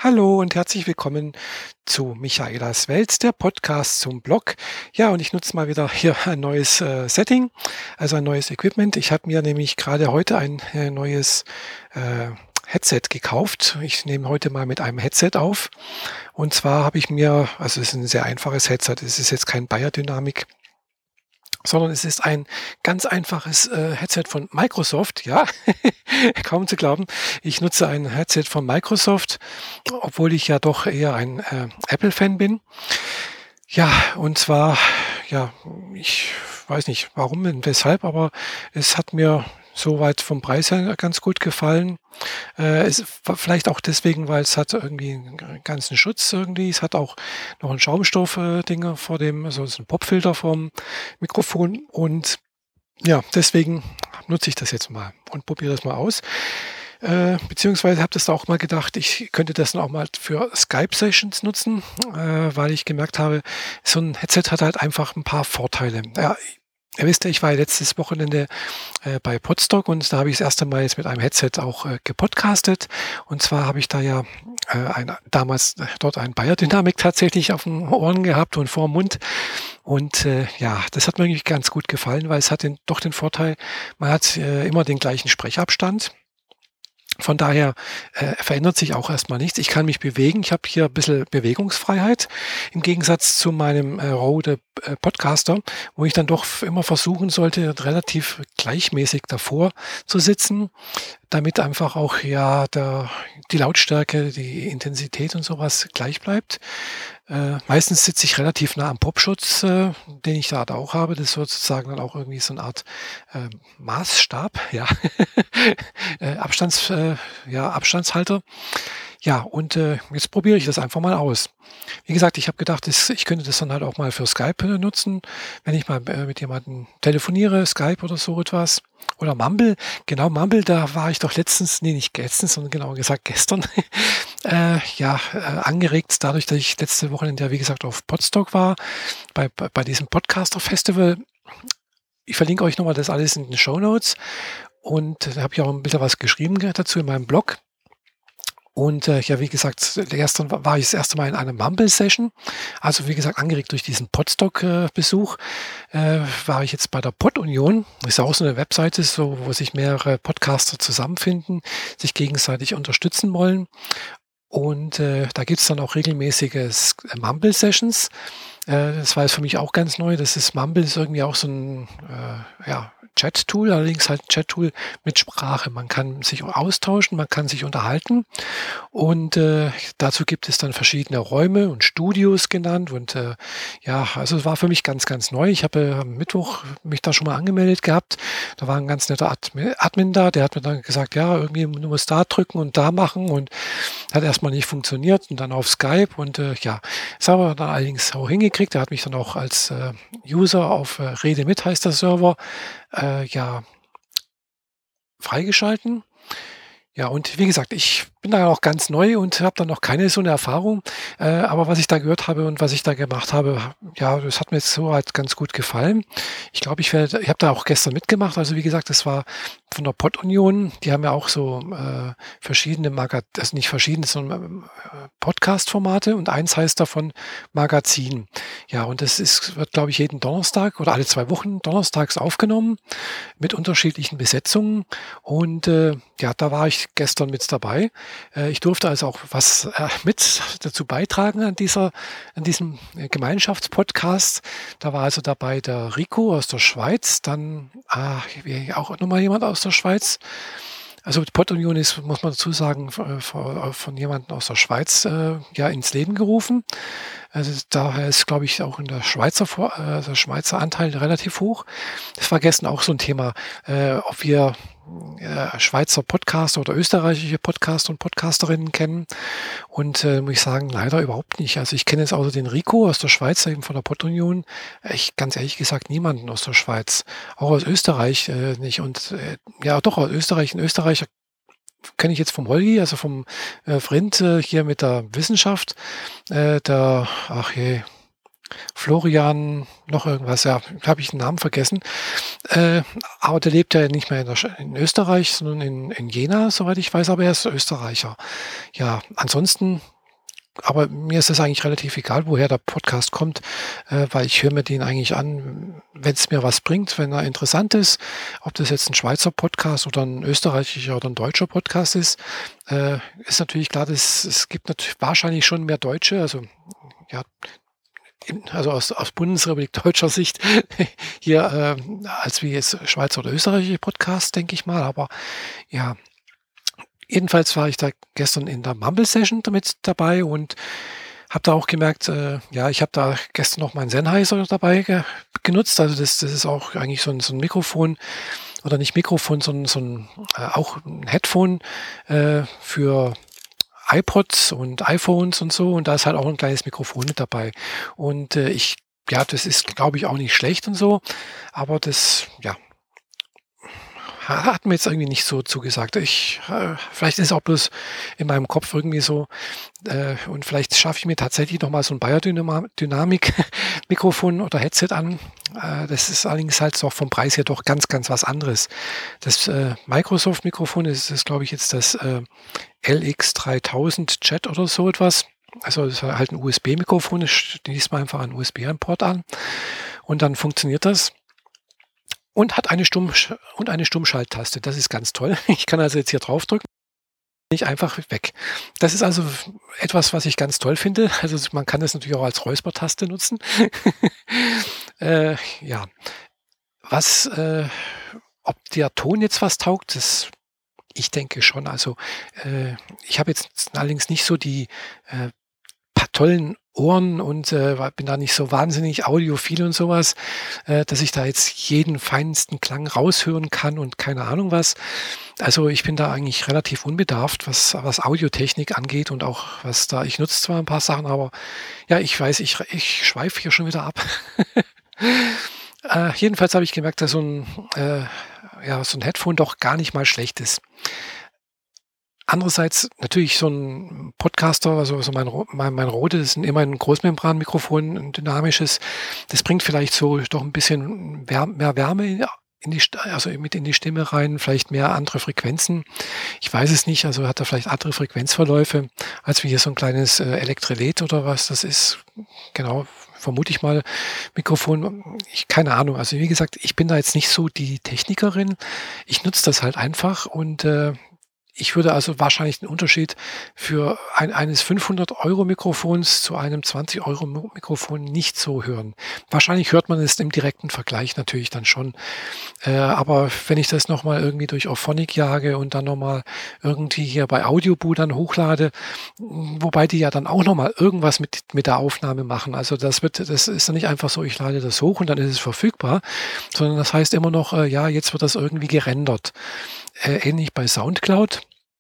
Hallo und herzlich willkommen zu Michaelas Welt, der Podcast zum Blog. Ja, und ich nutze mal wieder hier ein neues Setting, also ein neues Equipment. Ich habe mir nämlich gerade heute ein neues äh, Headset gekauft. Ich nehme heute mal mit einem Headset auf. Und zwar habe ich mir, also es ist ein sehr einfaches Headset, es ist jetzt kein Beyerdynamic, sondern es ist ein ganz einfaches Headset von Microsoft. Ja, kaum zu glauben. Ich nutze ein Headset von Microsoft, obwohl ich ja doch eher ein Apple-Fan bin. Ja, und zwar, ja, ich weiß nicht warum und weshalb, aber es hat mir soweit vom Preis her ganz gut gefallen. Es vielleicht auch deswegen, weil es hat irgendwie einen ganzen Schutz irgendwie. Es hat auch noch ein Schaumstoff Dinger vor dem, also so 'n Popfilter vorm Mikrofon und ja, deswegen nutze ich das jetzt mal und probiere das mal aus. Beziehungsweise habe das auch mal gedacht, ich könnte das dann auch mal für Skype-Sessions nutzen, weil ich gemerkt habe, so ein Headset hat halt einfach ein paar Vorteile. Ja, ihr wisst ja, ich war ja letztes Wochenende bei Podstock und da habe ich das erste Mal jetzt mit einem Headset auch gepodcastet. Und zwar habe ich da ja damals dort ein Beyerdynamic tatsächlich auf den Ohren gehabt und vorm Mund. Und ja, das hat mir eigentlich ganz gut gefallen, weil es hat doch den Vorteil, man hat immer den gleichen Sprechabstand. Von daher verändert sich auch erstmal nichts. Ich kann mich bewegen. Ich habe hier ein bisschen Bewegungsfreiheit im Gegensatz zu meinem Rode Podcaster, wo ich dann doch immer versuchen sollte, relativ gleichmäßig davor zu sitzen, damit einfach auch ja die Lautstärke, die Intensität und sowas gleich bleibt. Meistens sitze ich relativ nah am Popschutz, den ich da auch habe. Das ist sozusagen dann auch irgendwie so eine Art Maßstab, ja, Abstandshalter. Ja, und jetzt probiere ich das einfach mal aus. Wie gesagt, ich habe gedacht, ich könnte das dann halt auch mal für Skype nutzen, wenn ich mal mit jemandem telefoniere, Skype oder so etwas. Oder Mumble. Genau, Mumble, da war ich doch letztens, nee, nicht letztens, sondern genauer gesagt gestern, angeregt dadurch, dass ich letzte Wochenende ja, wie gesagt, auf Podstock war, bei diesem Podcaster-Festival. Ich verlinke euch nochmal das alles in den Shownotes und da habe ich auch ein bisschen was geschrieben dazu in meinem Blog. Und ja, wie gesagt, gestern war ich das erste Mal in einer Mumble-Session. Also wie gesagt, angeregt durch diesen Podstock-Besuch war ich jetzt bei der Pod-Union. Das ist auch so eine Webseite, so, wo sich mehrere Podcaster zusammenfinden, sich gegenseitig unterstützen wollen. Und da gibt's dann auch regelmäßige Mumble-Sessions. Das war jetzt für mich auch ganz neu. Mumble ist irgendwie auch so ein Chat-Tool, allerdings halt ein Chat-Tool mit Sprache. Man kann sich austauschen, man kann sich unterhalten und dazu gibt es dann verschiedene Räume und Studios genannt und also es war für mich ganz, ganz neu. Ich habe am Mittwoch mich da schon mal angemeldet gehabt. Da war ein ganz netter Admin da, der hat mir dann gesagt, ja, irgendwie du musst da drücken und da machen und hat erstmal nicht funktioniert und dann auf Skype und das haben wir dann allerdings auch hingekriegt. Er hat mich dann auch als User auf Rede mit heißt der Server freigeschalten. Ja, und wie gesagt, ich bin da auch ganz neu und habe da noch keine so eine Erfahrung. Aber was ich da gehört habe und was ich da gemacht habe, ja, das hat mir jetzt so halt ganz gut gefallen. Ich glaube, ich habe da auch gestern mitgemacht. Also wie gesagt, das war von der Pod-Union. Die haben ja auch so verschiedene also nicht verschiedene, sondern Podcast-Formate und eins heißt davon Magazin. Ja, und wird, glaube ich, jeden Donnerstag oder alle 2 Wochen donnerstags aufgenommen mit unterschiedlichen Besetzungen. Und da war ich gestern mit dabei. Ich durfte also auch was mit dazu beitragen an diesem Gemeinschaftspodcast. Da war also dabei der Rico aus der Schweiz, dann auch nochmal jemand aus der Schweiz. Also die Pod-Union ist, muss man dazu sagen, von jemandem aus der Schweiz ins Leben gerufen. Also daher ist, glaube ich, auch in der der Schweizer Anteil relativ hoch. Das war gestern auch so ein Thema, ob wir Schweizer Podcaster oder österreichische Podcaster und Podcasterinnen kennen. Und muss ich sagen, leider überhaupt nicht. Also ich kenne jetzt außer den Rico aus der Schweiz, eben von der Pod-Union, ganz ehrlich gesagt niemanden aus der Schweiz. Auch aus Österreich nicht. Und doch aus Österreich. In Österreich kenne ich jetzt vom Holgi, also vom Vrind hier mit der Wissenschaft. Florian, noch irgendwas, ja, habe ich den Namen vergessen. Aber der lebt ja nicht mehr in Österreich, sondern in Jena, soweit ich weiß, aber er ist Österreicher. Ja, ansonsten aber mir ist es eigentlich relativ egal, woher der Podcast kommt, weil ich höre mir den eigentlich an, wenn es mir was bringt, wenn er interessant ist. Ob das jetzt ein Schweizer Podcast oder ein österreichischer oder ein deutscher Podcast ist natürlich klar, es gibt natürlich wahrscheinlich schon mehr Deutsche, also ja, also aus Bundesrepublik deutscher Sicht hier, als wie jetzt Schweizer oder österreichische Podcasts, denke ich mal. Aber ja, jedenfalls war ich da gestern in der Mumble-Session damit dabei und habe da auch gemerkt, ja, ich habe da gestern noch meinen Sennheiser dabei genutzt. Also das ist auch eigentlich so ein Mikrofon oder nicht Mikrofon, sondern auch ein Headphone für iPods und iPhones und so. Und da ist halt auch ein kleines Mikrofon mit dabei. Und ja, das ist, glaube ich, auch nicht schlecht und so. Aber das, ja, hat mir jetzt irgendwie nicht so zugesagt. Vielleicht ist es auch bloß in meinem Kopf irgendwie so, und vielleicht schaffe ich mir tatsächlich noch mal so ein Beyerdynamik-Mikrofon oder Headset an. Das ist allerdings halt so vom Preis her doch ganz, ganz was anderes. Das Microsoft-Mikrofon ist, glaube ich, jetzt das LX3000 Jet oder so etwas. Also das ist halt ein USB-Mikrofon, das schließt man einfach einen USB-Port an und dann funktioniert das. Und hat eine Stummschalttaste. Das ist ganz toll. Ich kann also jetzt hier draufdrücken, bin ich einfach weg. Das ist also etwas, was ich ganz toll finde. Also man kann das natürlich auch als Räuspertaste nutzen. Ja, was, ob der Ton jetzt was taugt, ich denke schon. Also ich habe jetzt allerdings nicht so die paar tollen Ohren und bin da nicht so wahnsinnig audiophil und sowas, dass ich da jetzt jeden feinsten Klang raushören kann und keine Ahnung was. Also ich bin da eigentlich relativ unbedarft, was Audiotechnik angeht und auch was da, ich nutze zwar ein paar Sachen, aber ja, ich weiß, ich schweife hier schon wieder ab. Jedenfalls habe ich gemerkt, dass ja, so ein Headphone doch gar nicht mal schlecht ist. Andererseits natürlich so ein Podcaster, also so mein Rode, das ist immer ein Großmembranmikrofon, ein dynamisches. Das bringt vielleicht so doch ein bisschen mehr Wärme also mit in die Stimme rein, vielleicht mehr andere Frequenzen. Ich weiß es nicht, also hat er vielleicht andere Frequenzverläufe, als wie hier so ein kleines Elektrelet oder was das ist. Genau, vermute ich mal, Mikrofon. Keine Ahnung. Also wie gesagt, ich bin da jetzt nicht so die Technikerin. Ich nutze das halt einfach und ich würde also wahrscheinlich den Unterschied für eines 500 € Mikrofons zu einem 20 € Mikrofon nicht so hören. Wahrscheinlich hört man es im direkten Vergleich natürlich dann schon. Aber wenn ich das noch mal irgendwie durch Auphonic jage und dann noch mal irgendwie hier bei Audioboo dann hochlade, wobei die ja dann auch noch mal irgendwas mit der Aufnahme machen. Also das ist dann nicht einfach so, ich lade das hoch und dann ist es verfügbar, sondern das heißt immer noch, ja, jetzt wird das irgendwie gerendert. Ähnlich bei SoundCloud.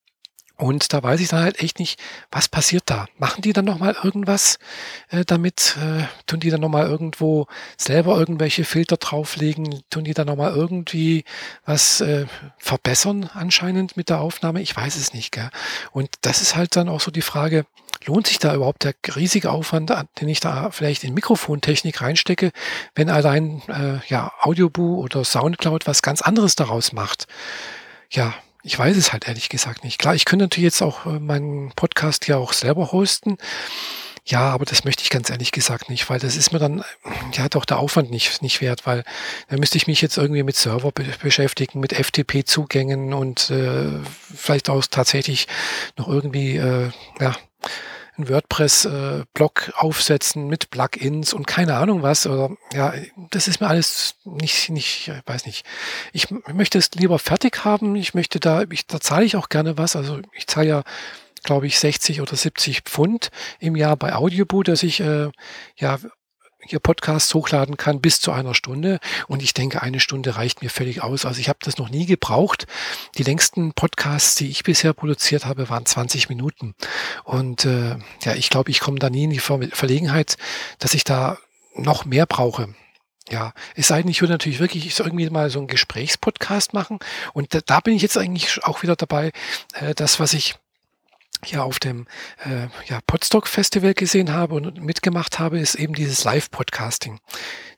Und da weiß ich dann halt echt nicht, was passiert da? Machen die dann noch mal irgendwas damit? Tun die dann noch mal irgendwo selber irgendwelche Filter drauflegen? Tun die dann noch mal irgendwie was verbessern anscheinend mit der Aufnahme? Ich weiß es nicht, gell? Und das ist halt dann auch so die Frage, lohnt sich da überhaupt der riesige Aufwand, den ich da vielleicht in Mikrofontechnik reinstecke, wenn allein ja, Audioboo oder SoundCloud was ganz anderes daraus macht? Ja, ich weiß es halt ehrlich gesagt nicht. Klar, ich könnte natürlich jetzt auch meinen Podcast hier auch selber hosten. Ja, aber das möchte ich ganz ehrlich gesagt nicht, weil das ist mir dann, ja, doch der Aufwand nicht wert, weil da müsste ich mich jetzt irgendwie mit Server beschäftigen, mit FTP-Zugängen und vielleicht auch tatsächlich noch irgendwie, ja, 'n WordPress Blog aufsetzen mit Plugins und keine Ahnung was oder ja, das ist mir alles nicht weiß nicht. Ich möchte es lieber fertig haben. Da zahle ich auch gerne was. Also, ich zahle ja, glaube ich, 60 oder 70 Pfund im Jahr bei Audioboo, dass ich, ja, hier Podcasts hochladen kann bis zu einer Stunde. Und ich denke, eine Stunde reicht mir völlig aus. Also, ich habe das noch nie gebraucht. Die längsten Podcasts, die ich bisher produziert habe, waren 20 Minuten. Und, ja, ich glaube, ich komme da nie in die Verlegenheit, dass ich da noch mehr brauche. Ja, es sei denn, ich würde natürlich wirklich so irgendwie mal so 'n Gesprächspodcast machen. Und da bin ich jetzt eigentlich auch wieder dabei, das, was ich ja auf dem ja, Podstock Festival gesehen habe und mitgemacht habe, ist eben dieses Live-Podcasting.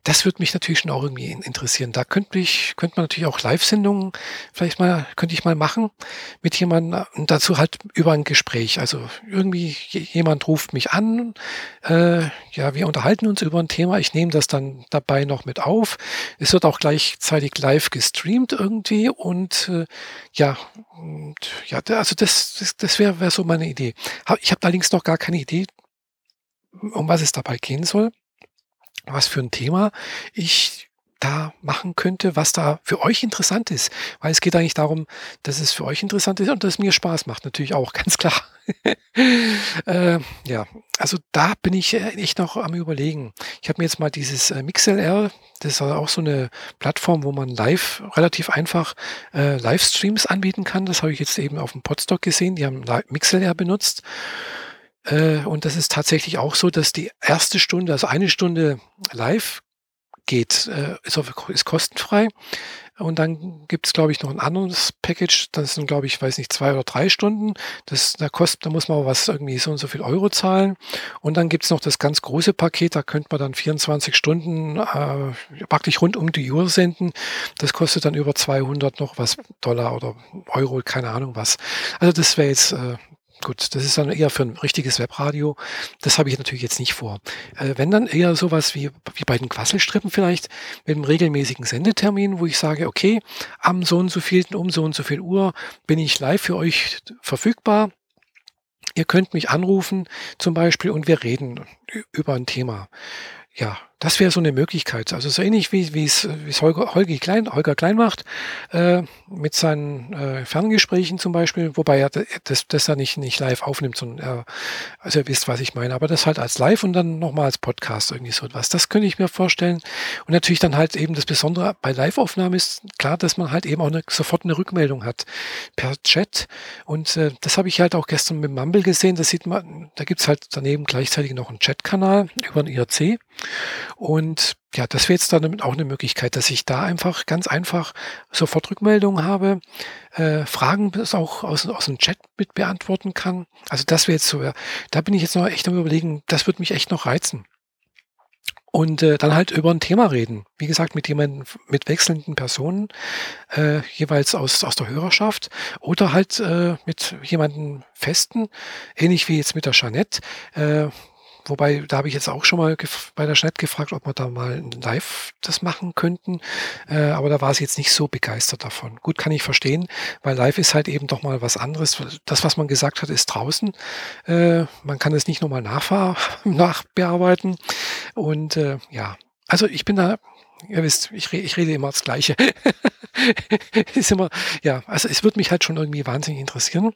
das würde mich natürlich schon auch irgendwie interessieren. Da könnte man natürlich auch Live-Sendungen könnte ich mal machen mit jemandem und dazu halt über ein Gespräch. Also irgendwie jemand ruft mich an, ja, wir unterhalten uns über ein Thema. Ich nehme das dann dabei noch mit auf. Es wird auch gleichzeitig live gestreamt irgendwie und ja, und ja, also das wäre so meine Idee. Ich habe allerdings noch gar keine Idee, um was es dabei gehen soll, was für ein Thema ich da machen könnte, was da für euch interessant ist. Weil es geht eigentlich darum, dass es für euch interessant ist und dass es mir Spaß macht, natürlich auch, ganz klar. Ja, also da bin ich echt noch am Überlegen. Ich habe mir jetzt mal dieses MixLR, das ist auch so eine Plattform, wo man relativ einfach Livestreams anbieten kann. Das habe ich jetzt eben auf dem Podstock gesehen. Die haben MixLR benutzt. Und das ist tatsächlich auch so, dass die erste Stunde, also eine Stunde live geht, ist kostenfrei. Und dann gibt's, glaube ich, noch ein anderes Package. Das sind, glaube ich, weiß nicht, 2 oder 3 Stunden. Da muss man aber was irgendwie so und so viel Euro zahlen. Und dann gibt's noch das ganz große Paket, da könnte man dann 24 Stunden praktisch rund um die Uhr senden. Das kostet dann über 200 noch was Dollar oder Euro, keine Ahnung was. Also das wäre jetzt gut, das ist dann eher für ein richtiges Webradio. Das habe ich natürlich jetzt nicht vor. Wenn dann eher sowas wie bei den Quasselstrippen vielleicht mit einem regelmäßigen Sendetermin, wo ich sage: „Okay, am so und so vielten um so und so viel Uhr bin ich live für euch verfügbar. Ihr könnt mich anrufen zum Beispiel und wir reden über ein Thema." Ja, das wäre so eine Möglichkeit. Also, so ähnlich wie es Holger Klein macht, mit seinen, Ferngesprächen zum Beispiel, wobei er das ja nicht live aufnimmt, sondern also, ihr wisst, was ich meine, aber das halt als live und dann noch mal als Podcast, irgendwie so etwas. Das könnte ich mir vorstellen. Und natürlich dann halt eben das Besondere bei Liveaufnahmen ist klar, dass man halt eben auch sofort eine Rückmeldung hat per Chat. Und, das habe ich halt auch gestern mit Mumble gesehen. Das sieht man, da gibt's halt daneben gleichzeitig noch einen Chatkanal über 'n IRC. Und ja, das wäre jetzt dann auch eine Möglichkeit, dass ich da einfach ganz einfach sofort Rückmeldungen habe, Fragen bis auch aus dem Chat mit beantworten kann. Also, das wäre jetzt so, ja, da bin ich jetzt noch echt am Überlegen, das würde mich echt noch reizen. Und, dann halt über ein Thema reden. Wie gesagt, mit wechselnden Personen, jeweils aus der Hörerschaft oder halt, mit jemandem Festen, ähnlich wie jetzt mit der Jeanette. Wobei, da habe ich jetzt auch schon mal bei der Jeanette gefragt, ob wir da mal live das machen könnten, aber da war sie jetzt nicht so begeistert davon. Gut, kann ich verstehen, weil live ist halt eben doch mal was anderes. Das, was man gesagt hat, ist draußen. Man kann es nicht noch mal nachbearbeiten und, ja, also ich bin da, ihr wisst, ich rede immer das Gleiche. Ist immer, ja, also es würde mich halt schon irgendwie wahnsinnig interessieren.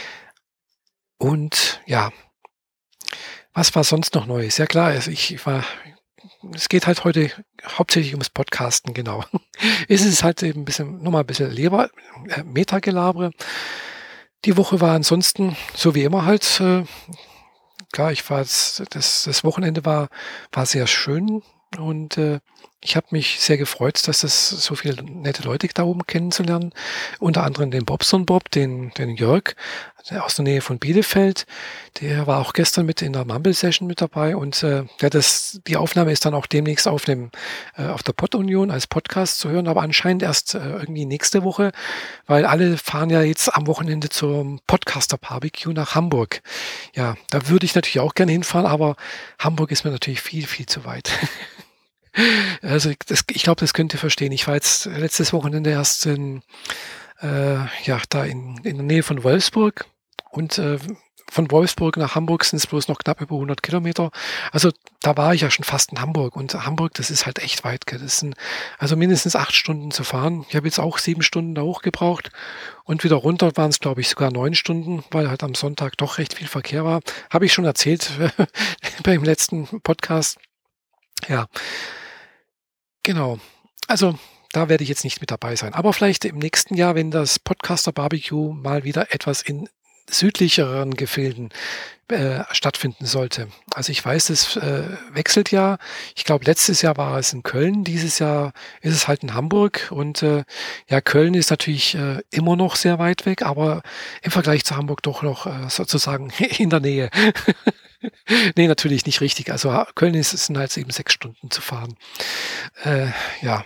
Und ja, was war sonst noch Neues? Ja klar, also es geht halt heute hauptsächlich ums Podcasten, genau. Es ist halt eben 'n bisschen noch mal 'n bisschen Metagelabere. Die Woche war ansonsten so wie immer halt, klar, ich war jetzt das Wochenende war sehr schön und, ich habe mich sehr gefreut, dass es so viele nette Leute da oben kennenzulernen, unter anderem den Bobson Bob, den Jörg, der aus der Nähe von Bielefeld. Der war auch gestern mit in der Mumble-Session mit dabei und, ja, die Aufnahme ist dann auch demnächst auf der Pod-Union als Podcast zu hören, aber anscheinend erst, irgendwie nächste Woche, weil alle fahren ja jetzt am Wochenende zum Podcaster-Barbecue nach Hamburg. Ja, da würde ich natürlich auch gerne hinfahren, aber Hamburg ist mir natürlich viel, viel zu weit. Also, ich glaube, das könnt ihr verstehen. Ich war jetzt letztes Wochenende erst ja, da in der Nähe von Wolfsburg und, von Wolfsburg nach Hamburg sind es bloß noch knapp über 100 Kilometer. Also, da war ich ja schon fast in Hamburg und Hamburg, das ist halt echt weit, gell? Das sind also mindestens 8 Stunden zu fahren. Ich habe jetzt auch 7 Stunden da hoch gebraucht und wieder runter waren es, glaube ich, sogar 9 Stunden, weil halt am Sonntag doch recht viel Verkehr war. Habe ich schon erzählt beim letzten Podcast. Ja, genau. Also, da werde ich jetzt nicht mit dabei sein. Aber vielleicht im nächsten Jahr, wenn das Podcaster Barbecue mal wieder etwas in südlicheren Gefilden, stattfinden sollte. Also, ich weiß, es, wechselt ja. Ich glaube, letztes Jahr war es in Köln, dieses Jahr ist es halt in Hamburg und, ja, Köln ist natürlich, immer noch sehr weit weg, aber im Vergleich zu Hamburg doch noch, sozusagen in der Nähe. Ne, natürlich nicht richtig. Also, Köln sind halt eben 6 Stunden zu fahren. Ja,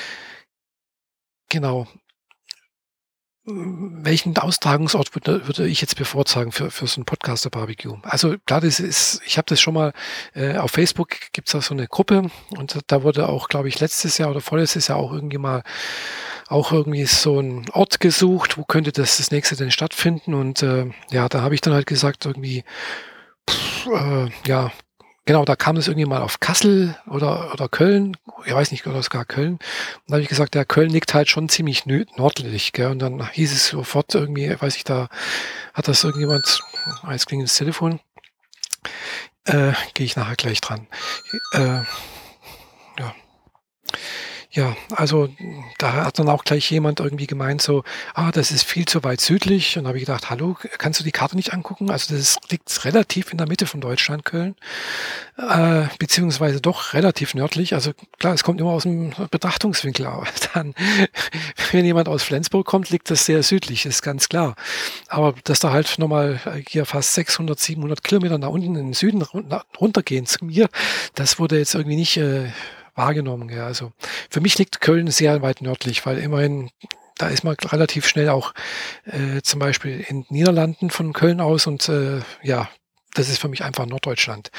genau. Welchen Austragungsort würde ich jetzt bevorzugen für so 'n Podcaster-Barbecue? Also, klar, das ist ich habe das schon mal auf Facebook gibt's da so 'ne Gruppe und da wurde auch, glaube ich, letztes Jahr oder vorletztes Jahr auch irgendwie mal auch irgendwie so 'n Ort gesucht, wo könnte das nächste denn stattfinden und, ja, da habe ich dann halt gesagt irgendwie, ja, genau, da kam es irgendwie mal auf Kassel oder Köln, ich weiß nicht, oder sogar Köln. Und da habe ich gesagt: „Ja, Köln liegt halt schon ziemlich nördlich“, gell? Und dann hieß es sofort irgendwie, weiß ich, da hat das irgendjemand jetzt klingelt das Telefon, gehe ich nachher gleich dran. Äh, ja. Ja, also, da hat dann auch gleich jemand irgendwie gemeint so: „Ah, das ist viel zu weit südlich.“ Und da habe ich gedacht: „Hallo, kannst du die Karte nicht angucken?“ Also, das liegt relativ in der Mitte von Deutschland, Köln, beziehungsweise doch relativ nördlich. Also, klar, es kommt immer aus dem Betrachtungswinkel, aber dann, wenn jemand aus Flensburg kommt, liegt das sehr südlich, ist ganz klar. Aber dass da halt noch mal, hier fast 600, 700 Kilometer nach unten in den Süden runtergehen zu mir, das wurde jetzt irgendwie nicht, wahrgenommen, ja. Also, für mich liegt Köln sehr weit nördlich, weil immerhin da ist man relativ schnell auch, zum Beispiel in Niederlanden von Köln aus und, ja, das ist für mich einfach Norddeutschland.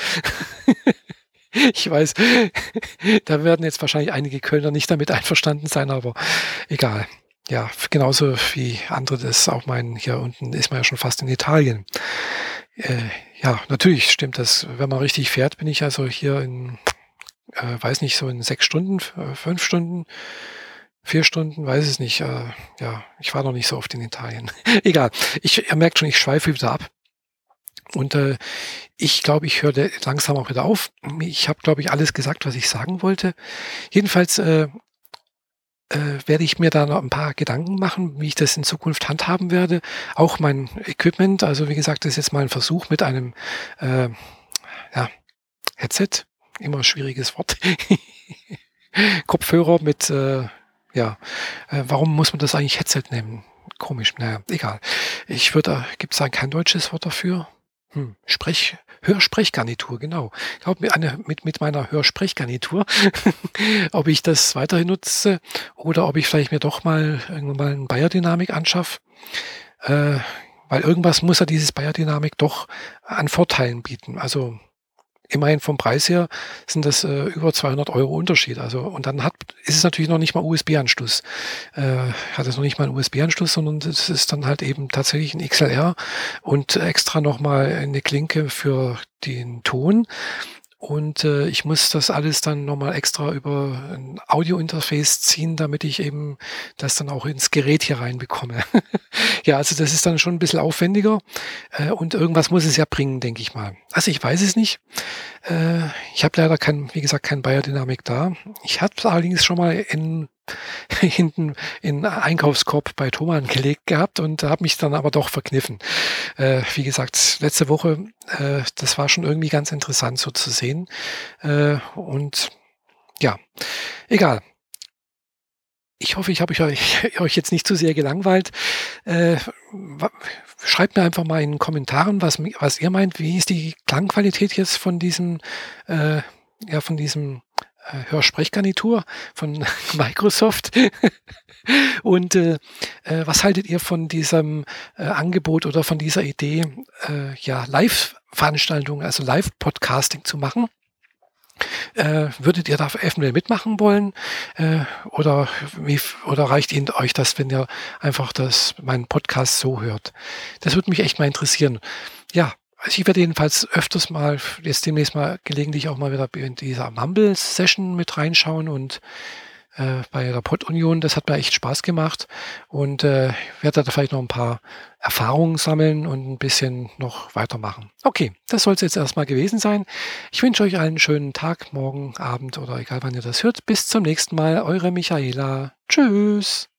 Ich weiß, da werden jetzt wahrscheinlich einige Kölner nicht damit einverstanden sein, aber egal. Ja, genauso wie andere das auch meinen, hier unten ist man ja schon fast in Italien. Äh, ja, natürlich stimmt das. Wenn man richtig fährt, bin ich also hier in weiß nicht, so in 6 Stunden, 5 Stunden, 4 Stunden, weiß es nicht. Ja, ich war noch nicht so oft in Italien. Egal. Ihr merkt schon, ich schweife wieder ab und, ich glaube, ich höre langsam auch wieder auf. Ich habe, glaube ich, alles gesagt, was ich sagen wollte. Jedenfalls, werde ich mir da noch ein paar Gedanken machen, wie ich das in Zukunft handhaben werde. Auch mein Equipment, also, wie gesagt, das ist jetzt mal ein Versuch mit einem, äh, ja, Headset, immer ein schwieriges Wort. Kopfhörer mit, ja, warum muss man das eigentlich Headset nennen? Komisch, na ja, egal. Ich würde gibt's da kein deutsches Wort dafür? Hörsprechgarnitur, genau. Ich glaube, mit meiner Hörsprechgarnitur, ob ich das weiterhin nutze oder ob ich vielleicht mir doch mal irgendwann mal 'n Beyerdynamic anschaffe, äh, weil irgendwas muss ja dieses Beyerdynamic doch an Vorteilen bieten. Also, immerhin vom Preis her sind das, über 200 € Unterschied. Also und dann ist es natürlich noch nicht mal USB-Anschluss. Hat es noch nicht mal 'n USB-Anschluss, sondern das ist dann halt eben tatsächlich 'n XLR und extra noch mal 'ne Klinke für den Ton. Und, ich muss das alles dann noch mal extra über 'n Audio-Interface ziehen, damit ich eben das dann auch ins Gerät hier reinbekomme. Ja, also das ist dann schon 'n bisschen aufwendiger, und irgendwas muss es ja bringen, denke ich mal. Also, ich weiß es nicht. Ich habe leider wie gesagt, kein Beyerdynamic da. Ich habe es allerdings schon mal hinten in 'n Einkaufskorb bei Thomann gelegt gehabt und habe mich dann aber doch verkniffen. Wie gesagt, letzte Woche, das war schon irgendwie ganz interessant so zu sehen. Und ja, egal. Ich hoffe, ich habe euch jetzt nicht zu sehr gelangweilt. Wa Schreibt mir einfach mal in den Kommentaren, was ihr meint. Wie ist die Klangqualität jetzt von diesem, äh ja, von diesem, Hörsprechgarnitur von Microsoft? Und, was haltet ihr von diesem, Angebot oder von dieser Idee, ja, Live-Veranstaltungen, also Live-Podcasting zu machen? Würdet ihr da eventuell mitmachen wollen? Oder reicht Ihnen euch das, wenn ihr einfach meinen Podcast so hört? Das würde mich echt mal interessieren. Ja, also ich werde jedenfalls öfters mal jetzt demnächst mal gelegentlich auch mal wieder in dieser Mumble-Session mit reinschauen und bei der Pod-Union. Das hat mir echt Spaß gemacht und, werde da vielleicht noch ein paar Erfahrungen sammeln und ein bisschen noch weitermachen. Okay, das soll es jetzt erst mal gewesen sein. Ich wünsche euch einen schönen Tag, morgen, Abend oder egal wann ihr das hört. Bis zum nächsten Mal, eure Michaela. Tschüss.